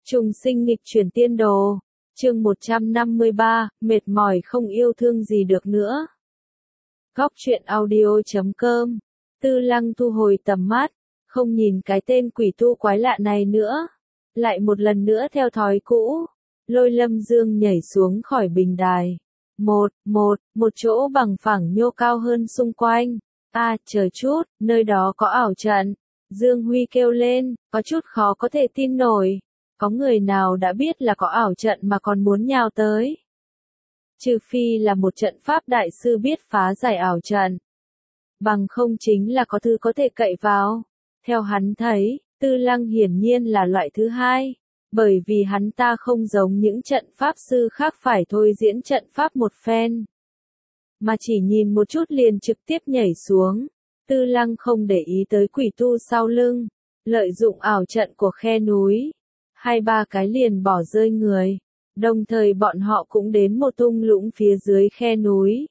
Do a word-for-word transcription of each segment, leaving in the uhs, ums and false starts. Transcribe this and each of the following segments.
Trùng sinh nghịch chuyển tiên đồ. Chương một trăm năm mươi ba, mệt mỏi không yêu thương gì được nữa. Góc truyện audio chấm com. Tư Lăng thu hồi tầm mắt, không nhìn cái tên quỷ tu quái lạ này nữa. Lại một lần nữa theo thói cũ, lôi Lâm Dương nhảy xuống khỏi bình đài. Một, một, một chỗ bằng phẳng nhô cao hơn xung quanh. À, chờ chút, nơi đó có ảo trận. Dương Huy kêu lên, có chút khó có thể tin nổi. Có người nào đã biết là có ảo trận mà còn muốn nhào tới? Trừ phi là một trận pháp đại sư biết phá giải ảo trận. Bằng không chính là có thứ có thể cậy vào. Theo hắn thấy, Tư Lăng hiển nhiên là loại thứ hai. Bởi vì hắn ta không giống những trận pháp sư khác phải thôi diễn trận pháp một phen. Mà chỉ nhìn một chút liền trực tiếp nhảy xuống. Tư Lăng không để ý tới quỷ tu sau lưng. Lợi dụng ảo trận của khe núi. Hai ba cái liền bỏ rơi người. Đồng thời bọn họ cũng đến một thung lũng phía dưới khe núi.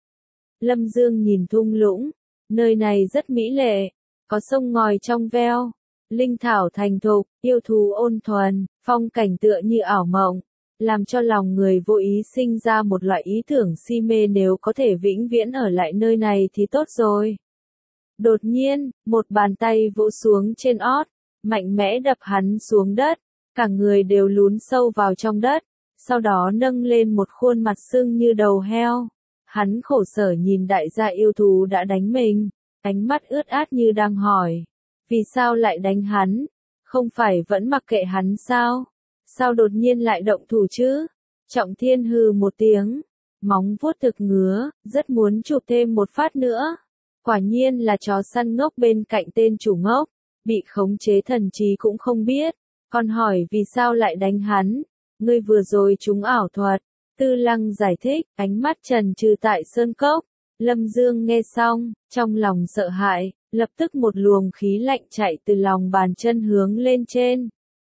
Lâm Dương nhìn thung lũng. Nơi này rất mỹ lệ. Có sông ngòi trong veo. Linh thảo thành thục, yêu thú ôn thuần, phong cảnh tựa như ảo mộng. Làm cho lòng người vô ý sinh ra một loại ý tưởng si mê nếu có thể vĩnh viễn ở lại nơi này thì tốt rồi. Đột nhiên, một bàn tay vỗ xuống trên ót, mạnh mẽ đập hắn xuống đất. Cả người đều lún sâu vào trong đất, sau đó nâng lên một khuôn mặt sưng như đầu heo. Hắn khổ sở nhìn đại gia yêu thú đã đánh mình, ánh mắt ướt át như đang hỏi. Vì sao lại đánh hắn? Không phải vẫn mặc kệ hắn sao? Sao đột nhiên lại động thủ chứ? Trọng Thiên hừ một tiếng, móng vuốt thực ngứa, rất muốn chụp thêm một phát nữa. Quả nhiên là chó săn ngốc bên cạnh tên chủ ngốc, bị khống chế thần trí cũng không biết. Còn hỏi vì sao lại đánh hắn? Ngươi vừa rồi trúng ảo thuật. Tư Lăng giải thích, ánh mắt trần trừ tại sơn cốc. Lâm Dương nghe xong, trong lòng sợ hãi, lập tức một luồng khí lạnh chạy từ lòng bàn chân hướng lên trên.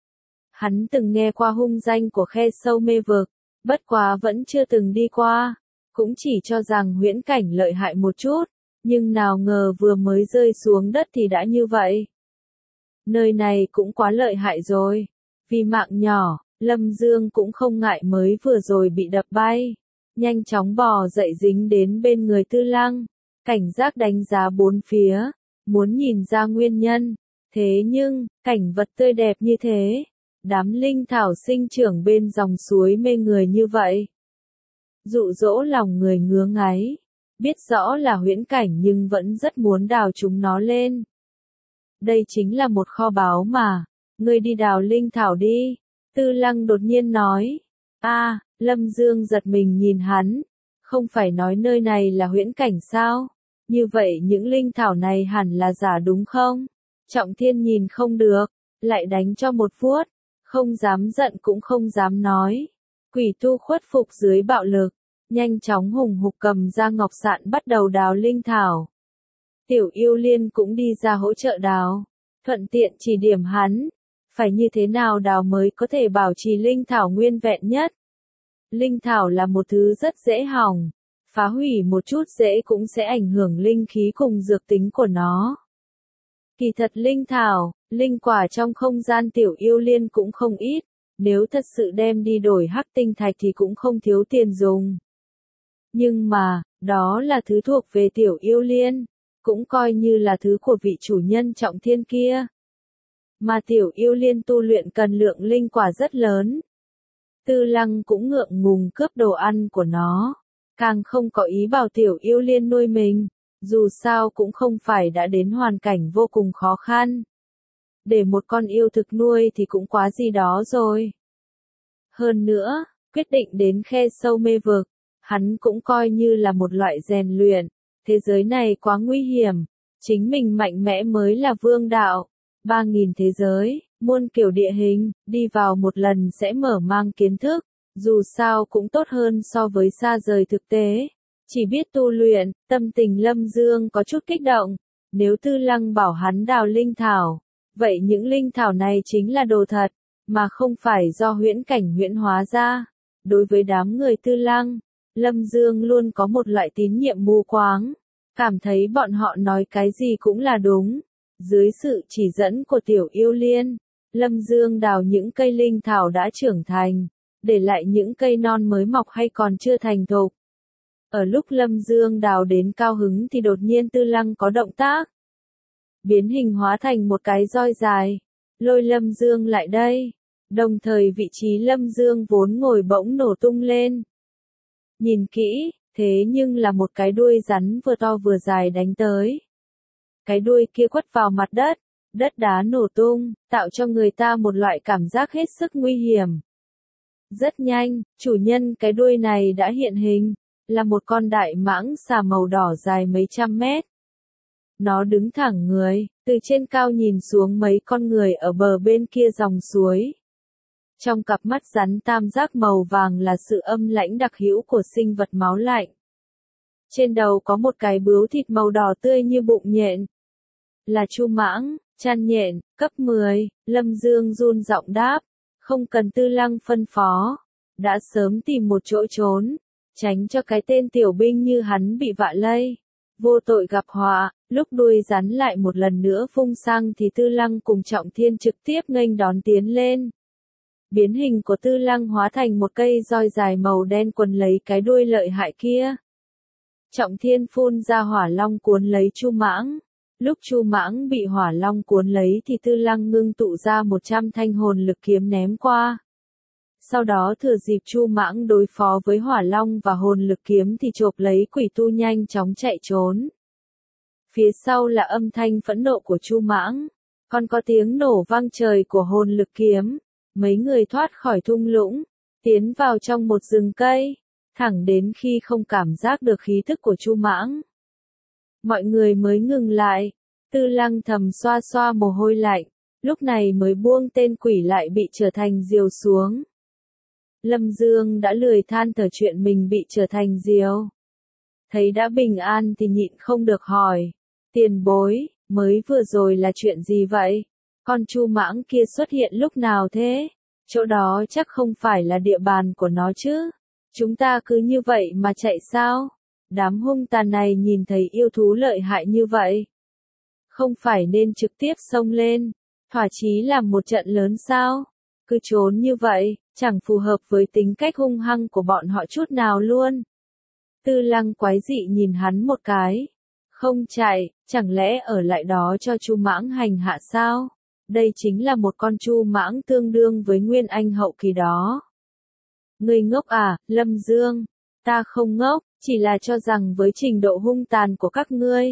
Hắn từng nghe qua hung danh của khe sâu mê vực, bất quá vẫn chưa từng đi qua, cũng chỉ cho rằng huyễn cảnh lợi hại một chút, nhưng nào ngờ vừa mới rơi xuống đất thì đã như vậy. Nơi này cũng quá lợi hại rồi. Vì mạng nhỏ, Lâm Dương cũng không ngại mới vừa rồi bị đập bay. Nhanh chóng bò dậy dính đến bên người Tư Lăng. Cảnh giác đánh giá bốn phía. Muốn nhìn ra nguyên nhân. Thế nhưng, cảnh vật tươi đẹp như thế. Đám linh thảo sinh trưởng bên dòng suối mê người như vậy. Dụ dỗ lòng người ngứa ngáy. Biết rõ là huyễn cảnh nhưng vẫn rất muốn đào chúng nó lên. Đây chính là một kho báu mà. Ngươi đi đào linh thảo đi. Tư Lăng đột nhiên nói. A, à, Lâm Dương giật mình nhìn hắn. Không phải nói nơi này là huyễn cảnh sao? Như vậy những linh thảo này hẳn là giả đúng không? Trọng Thiên nhìn không được. Lại đánh cho một vuốt. Không dám giận cũng không dám nói. Quỷ tu khuất phục dưới bạo lực. Nhanh chóng hùng hục cầm ra ngọc sạn bắt đầu đào linh thảo. Tiểu Yêu Liên cũng đi ra hỗ trợ đào. Thuận tiện chỉ điểm hắn. Phải như thế nào đào mới có thể bảo trì linh thảo nguyên vẹn nhất. Linh thảo là một thứ rất dễ hỏng. Phá hủy một chút dễ cũng sẽ ảnh hưởng linh khí cùng dược tính của nó. Kỳ thật linh thảo, linh quả trong không gian Tiểu Yêu Liên cũng không ít. Nếu thật sự đem đi đổi hắc tinh thạch thì cũng không thiếu tiền dùng. Nhưng mà, đó là thứ thuộc về Tiểu Yêu Liên. Cũng coi như là thứ của vị chủ nhân Trọng Thiên kia. Mà Tiểu Yêu Liên tu luyện cần lượng linh quả rất lớn. Tư Lăng cũng ngượng ngùng cướp đồ ăn của nó. Càng không có ý bảo Tiểu Yêu Liên nuôi mình. Dù sao cũng không phải đã đến hoàn cảnh vô cùng khó khăn. Để một con yêu thực nuôi thì cũng quá gì đó rồi. Hơn nữa, quyết định đến khe sâu mê vực. Hắn cũng coi như là một loại rèn luyện. Thế giới này quá nguy hiểm. Chính mình mạnh mẽ mới là vương đạo. Ba nghìn thế giới, muôn kiểu địa hình, đi vào một lần sẽ mở mang kiến thức. Dù sao cũng tốt hơn so với xa rời thực tế. Chỉ biết tu luyện, tâm tình Lâm Dương có chút kích động. Nếu Tư Lăng bảo hắn đào linh thảo, vậy những linh thảo này chính là đồ thật, mà không phải do huyễn cảnh huyễn hóa ra. Đối với đám người Tư Lăng, Lâm Dương luôn có một loại tín nhiệm mù quáng. Cảm thấy bọn họ nói cái gì cũng là đúng. Dưới sự chỉ dẫn của Tiểu Yêu Liên, Lâm Dương đào những cây linh thảo đã trưởng thành, để lại những cây non mới mọc hay còn chưa thành thục. Ở lúc Lâm Dương đào đến cao hứng thì đột nhiên Tư Lăng có động tác. Biến hình hóa thành một cái roi dài, lôi Lâm Dương lại đây. Đồng thời vị trí Lâm Dương vốn ngồi bỗng nổ tung lên. Nhìn kỹ, thế nhưng là một cái đuôi rắn vừa to vừa dài đánh tới. Cái đuôi kia quất vào mặt đất, đất đá nổ tung, tạo cho người ta một loại cảm giác hết sức nguy hiểm. Rất nhanh, chủ nhân cái đuôi này đã hiện hình, là một con đại mãng xà màu đỏ dài mấy trăm mét. Nó đứng thẳng người, từ trên cao nhìn xuống mấy con người ở bờ bên kia dòng suối. Trong cặp mắt rắn tam giác màu vàng là sự âm lãnh đặc hữu của sinh vật máu lạnh. Trên đầu có một cái bướu thịt màu đỏ tươi như bụng nhện. Là Chu Mãng, chăn nhện, cấp mười, Lâm Dương run giọng đáp, không cần Tư Lăng phân phó, đã sớm tìm một chỗ trốn, tránh cho cái tên tiểu binh như hắn bị vạ lây. Vô tội gặp họa, lúc đuôi rắn lại một lần nữa phung sang thì Tư Lăng cùng Trọng Thiên trực tiếp nghênh đón tiến lên. Biến hình của Tư Lăng hóa thành một cây roi dài màu đen quấn lấy cái đuôi lợi hại kia. Trọng Thiên phun ra hỏa long cuốn lấy Chu Mãng. Lúc Chu Mãng bị hỏa long cuốn lấy thì Tư Lăng ngưng tụ ra một trăm thanh hồn lực kiếm ném qua. Sau đó thừa dịp Chu Mãng đối phó với hỏa long và hồn lực kiếm thì chộp lấy quỷ tu nhanh chóng chạy trốn. Phía sau là âm thanh phẫn nộ của Chu Mãng, còn có tiếng nổ vang trời của hồn lực kiếm. Mấy người thoát khỏi thung lũng, tiến vào trong một rừng cây, thẳng đến khi không cảm giác được khí thức của Chu Mãng. Mọi người mới ngừng lại, Tư Lăng thầm xoa xoa mồ hôi lạnh, lúc này mới buông tên quỷ lại bị trở thành diều xuống. Lâm Dương đã lười than thở chuyện mình bị trở thành diều. Thấy đã bình an thì nhịn không được hỏi, tiền bối, mới vừa rồi là chuyện gì vậy? Con Chu Mãng kia xuất hiện lúc nào thế? Chỗ đó chắc không phải là địa bàn của nó chứ? Chúng ta cứ như vậy mà chạy sao? Đám hung tàn này nhìn thấy yêu thú lợi hại như vậy. Không phải nên trực tiếp xông lên, thỏa chí làm một trận lớn sao? Cứ trốn như vậy, chẳng phù hợp với tính cách hung hăng của bọn họ chút nào luôn. Tư Lăng quái dị nhìn hắn một cái. Không chạy, chẳng lẽ ở lại đó cho Chu Mãng hành hạ sao? Đây chính là một con Chu Mãng tương đương với Nguyên Anh hậu kỳ đó. Ngươi ngốc à, Lâm Dương? Ta không ngốc, chỉ là cho rằng với trình độ hung tàn của các ngươi.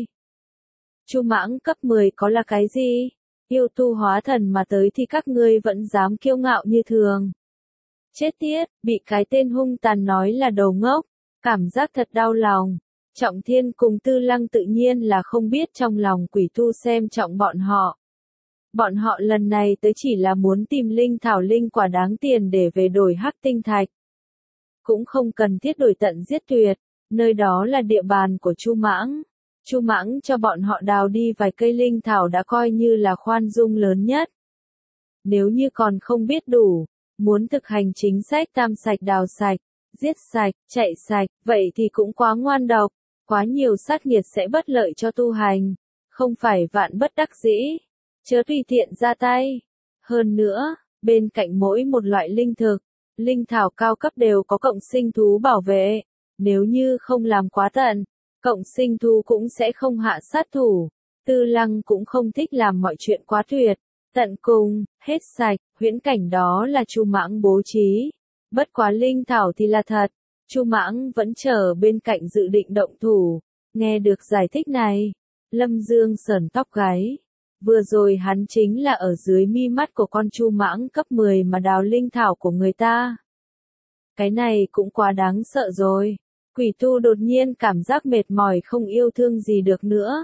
Chu Mãng cấp mười có là cái gì? Yêu tu hóa thần mà tới thì các ngươi vẫn dám kiêu ngạo như thường. Chết tiết, bị cái tên hung tàn nói là đầu ngốc, cảm giác thật đau lòng. Trọng Thiên cùng Tư Lăng tự nhiên là không biết trong lòng quỷ tu xem trọng bọn họ. Bọn họ lần này tới chỉ là muốn tìm linh thảo linh quả đáng tiền để về đổi hắc tinh thạch. Cũng không cần thiết đổi tận giết tuyệt, nơi đó là địa bàn của Chu Mãng. Chu Mãng cho bọn họ đào đi vài cây linh thảo đã coi như là khoan dung lớn nhất. Nếu như còn không biết đủ, muốn thực hành chính sách tam sạch đào sạch, giết sạch, chạy sạch, vậy thì cũng quá ngoan độc, quá nhiều sát nghiệt sẽ bất lợi cho tu hành, không phải vạn bất đắc dĩ, chớ tùy tiện ra tay. Hơn nữa, bên cạnh mỗi một loại linh thực, linh thảo cao cấp đều có cộng sinh thú bảo vệ, nếu như không làm quá tận, cộng sinh thú cũng sẽ không hạ sát thủ. Tư Lăng cũng không thích làm mọi chuyện quá tuyệt, tận cùng, hết sạch, huyễn cảnh đó là Chu Mãng bố trí. Bất quá linh thảo thì là thật, Chu Mãng vẫn chờ bên cạnh dự định động thủ. Nghe được giải thích này, Lâm Dương sởn tóc gáy. Vừa rồi hắn chính là ở dưới mi mắt của con Chu Mãng cấp mười mà đào linh thảo của người ta. Cái này cũng quá đáng sợ rồi. Quỷ tu đột nhiên cảm giác mệt mỏi không yêu thương gì được nữa.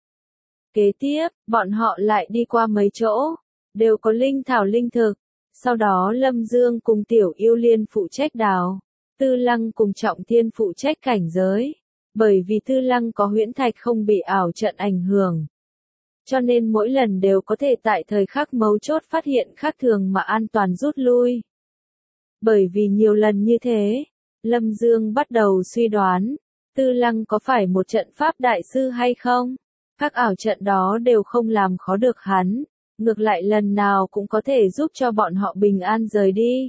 Kế tiếp, bọn họ lại đi qua mấy chỗ, đều có linh thảo linh thực. Sau đó Lâm Dương cùng Tiểu Yêu Liên phụ trách đào, Tư Lăng cùng Trọng Thiên phụ trách cảnh giới. Bởi vì Tư Lăng có huyễn thạch không bị ảo trận ảnh hưởng, cho nên mỗi lần đều có thể tại thời khắc mấu chốt phát hiện khác thường mà an toàn rút lui. Bởi vì nhiều lần như thế, Lâm Dương bắt đầu suy đoán, Tư Lăng có phải một trận pháp đại sư hay không? Các ảo trận đó đều không làm khó được hắn, ngược lại lần nào cũng có thể giúp cho bọn họ bình an rời đi.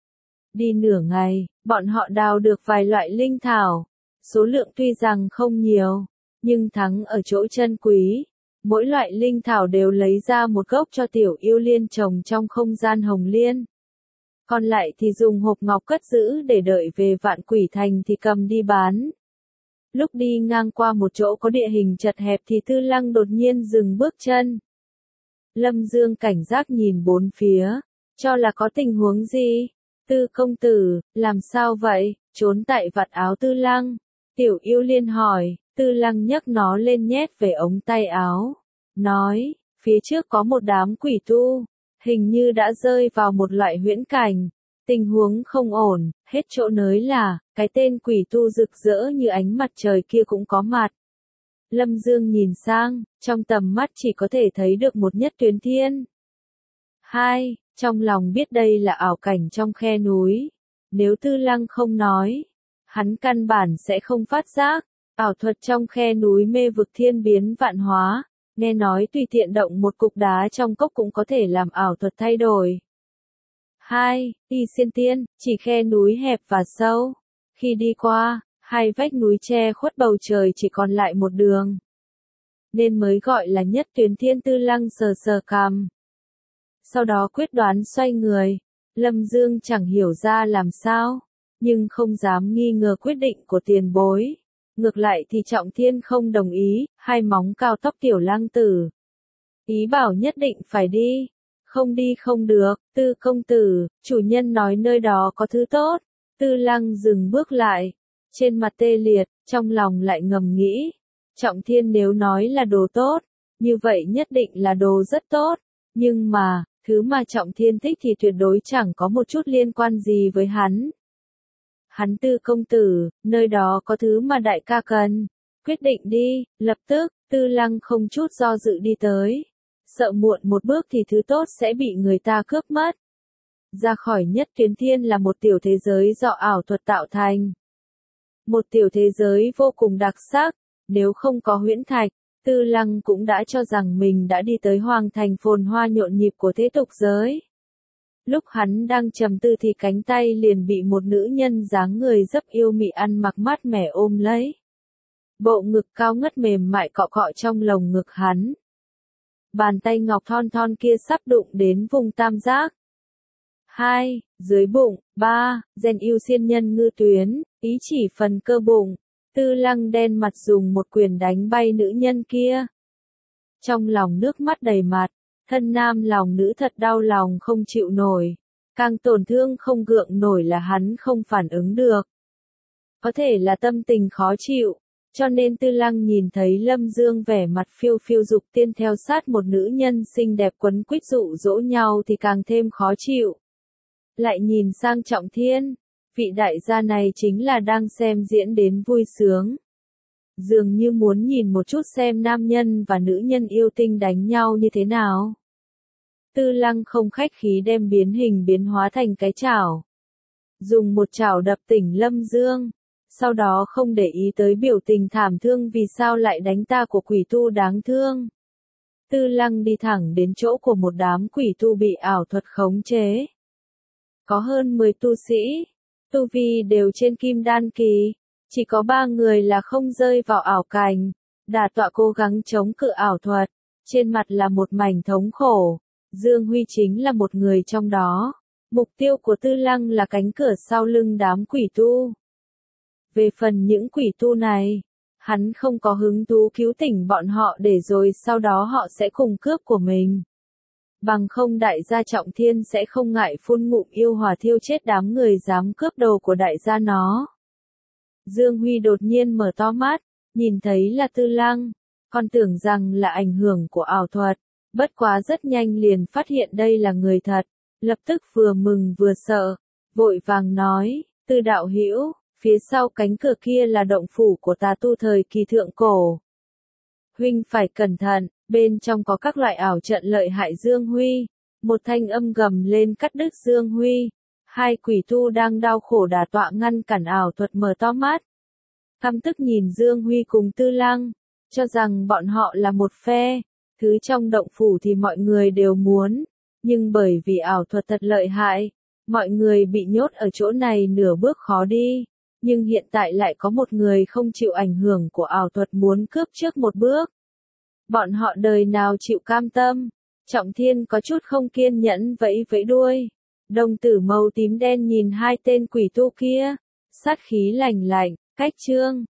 Đi nửa ngày, bọn họ đào được vài loại linh thảo, số lượng tuy rằng không nhiều, nhưng thắng ở chỗ chân quý. Mỗi loại linh thảo đều lấy ra một gốc cho tiểu yêu liên trồng trong không gian hồng liên. Còn lại thì dùng hộp ngọc cất giữ để đợi về Vạn Quỷ Thành thì cầm đi bán. Lúc đi ngang qua một chỗ có địa hình chật hẹp thì Tư Lăng đột nhiên dừng bước chân. Lâm Dương cảnh giác nhìn bốn phía, cho là có tình huống gì. Tư công tử, làm sao vậy, trốn tại vạt áo Tư Lăng. Tiểu yêu liên hỏi, Tư Lăng nhấc nó lên nhét về ống tay áo. Nói, phía trước có một đám quỷ tu, hình như đã rơi vào một loại huyễn cảnh. Tình huống không ổn, hết chỗ nới là, cái tên quỷ tu rực rỡ như ánh mặt trời kia cũng có mặt. Lâm Dương nhìn sang, trong tầm mắt chỉ có thể thấy được một Nhất Tuyến Thiên. Hai, trong lòng biết đây là ảo cảnh trong khe núi. Nếu Tư Lăng không nói, hắn căn bản sẽ không phát giác. Ảo thuật trong khe núi mê vực thiên biến vạn hóa, nghe nói tùy tiện động một cục đá trong cốc cũng có thể làm ảo thuật thay đổi. Hai, Y Xiên Tiên, chỉ khe núi hẹp và sâu. Khi đi qua, hai vách núi che khuất bầu trời chỉ còn lại một đường. Nên mới gọi là Nhất Tuyến Thiên. Tư Lăng sờ sờ cằm. Sau đó quyết đoán xoay người. Lâm Dương chẳng hiểu ra làm sao, nhưng không dám nghi ngờ quyết định của tiền bối. Ngược lại thì Trọng Thiên không đồng ý, hai móng cao tóc tiểu lang tử. Ý bảo nhất định phải đi. Không đi không được, Tư công tử, chủ nhân nói nơi đó có thứ tốt. Tư Lăng dừng bước lại, trên mặt tê liệt, trong lòng lại ngầm nghĩ. Trọng Thiên nếu nói là đồ tốt, như vậy nhất định là đồ rất tốt. Nhưng mà, thứ mà Trọng Thiên thích thì tuyệt đối chẳng có một chút liên quan gì với hắn. Hắn Tư công tử, nơi đó có thứ mà đại ca cần. Quyết định đi, lập tức, Tư Lăng không chút do dự đi tới. Sợ muộn một bước thì thứ tốt sẽ bị người ta cướp mất. Ra khỏi Nhất Tuyến Thiên là một tiểu thế giới do ảo thuật tạo thành. Một tiểu thế giới vô cùng đặc sắc, nếu không có huyễn thạch, Tư Lăng cũng đã cho rằng mình đã đi tới hoàng thành phồn hoa nhộn nhịp của thế tục giới. Lúc hắn đang trầm tư thì cánh tay liền bị một nữ nhân dáng người rất yêu mị ăn mặc mát mẻ ôm lấy. Bộ ngực cao ngất mềm mại cọ cọ trong lồng ngực hắn. Bàn tay ngọc thon thon kia sắp đụng đến vùng tam giác. Hai, dưới bụng. Ba, gen yêu xiên nhân ngư tuyến, ý chỉ phần cơ bụng. Tư Lăng đen mặt dùng một quyền đánh bay nữ nhân kia. Trong lòng nước mắt đầy mặt, thân nam lòng nữ thật đau lòng không chịu nổi. Càng tổn thương không gượng nổi là hắn không phản ứng được. Có thể là tâm tình khó chịu, cho nên Tư Lăng nhìn thấy Lâm Dương vẻ mặt phiêu phiêu dục tiên theo sát một nữ nhân xinh đẹp quấn quýt dụ dỗ nhau thì càng thêm khó chịu. Lại nhìn sang Trọng Thiên, vị đại gia này chính là đang xem diễn đến vui sướng. Dường như muốn nhìn một chút xem nam nhân và nữ nhân yêu tinh đánh nhau như thế nào. Tư Lăng không khách khí đem biến hình biến hóa thành cái chảo. Dùng một chảo đập tỉnh Lâm Dương. Sau đó không để ý tới biểu tình thảm thương vì sao lại đánh ta của quỷ tu đáng thương. Tư Lăng đi thẳng đến chỗ của một đám quỷ tu bị ảo thuật khống chế. Có hơn mười tu sĩ, tu vi đều trên kim đan kỳ, chỉ có ba người là không rơi vào ảo cảnh. Đả tọa cố gắng chống cự ảo thuật, trên mặt là một mảnh thống khổ. Dương Huy chính là một người trong đó. Mục tiêu của Tư Lăng là cánh cửa sau lưng đám quỷ tu. Về phần những quỷ tu này, hắn không có hứng thú cứu tỉnh bọn họ để rồi sau đó họ sẽ cùng cướp của mình. Bằng không đại gia Trọng Thiên sẽ không ngại phun ngụm yêu hỏa thiêu chết đám người dám cướp đồ của đại gia nó. Dương Huy đột nhiên mở to mắt, nhìn thấy là Tư Lăng, còn tưởng rằng là ảnh hưởng của ảo thuật, bất quá rất nhanh liền phát hiện đây là người thật, lập tức vừa mừng vừa sợ, vội vàng nói, Tư đạo hữu, phía sau cánh cửa kia là động phủ của tà tu thời kỳ thượng cổ. Huynh phải cẩn thận, bên trong có các loại ảo trận lợi hại. Dương Huy, một thanh âm gầm lên cắt đứt Dương Huy. Hai quỷ tu đang đau khổ đả tọa ngăn cản ảo thuật mở to mắt. Căm tức nhìn Dương Huy cùng Tư Lăng, cho rằng bọn họ là một phe, Thứ trong động phủ thì mọi người đều muốn, nhưng bởi vì ảo thuật thật lợi hại, mọi người bị nhốt ở chỗ này nửa bước khó đi, nhưng hiện tại lại có một người không chịu ảnh hưởng của ảo thuật muốn cướp trước một bước. Bọn họ đời nào chịu cam tâm? Trọng Thiên có chút không kiên nhẫn vẫy vẫy đuôi. Đồng tử màu tím đen nhìn hai tên quỷ tu kia, sát khí lạnh lạnh, cách trương.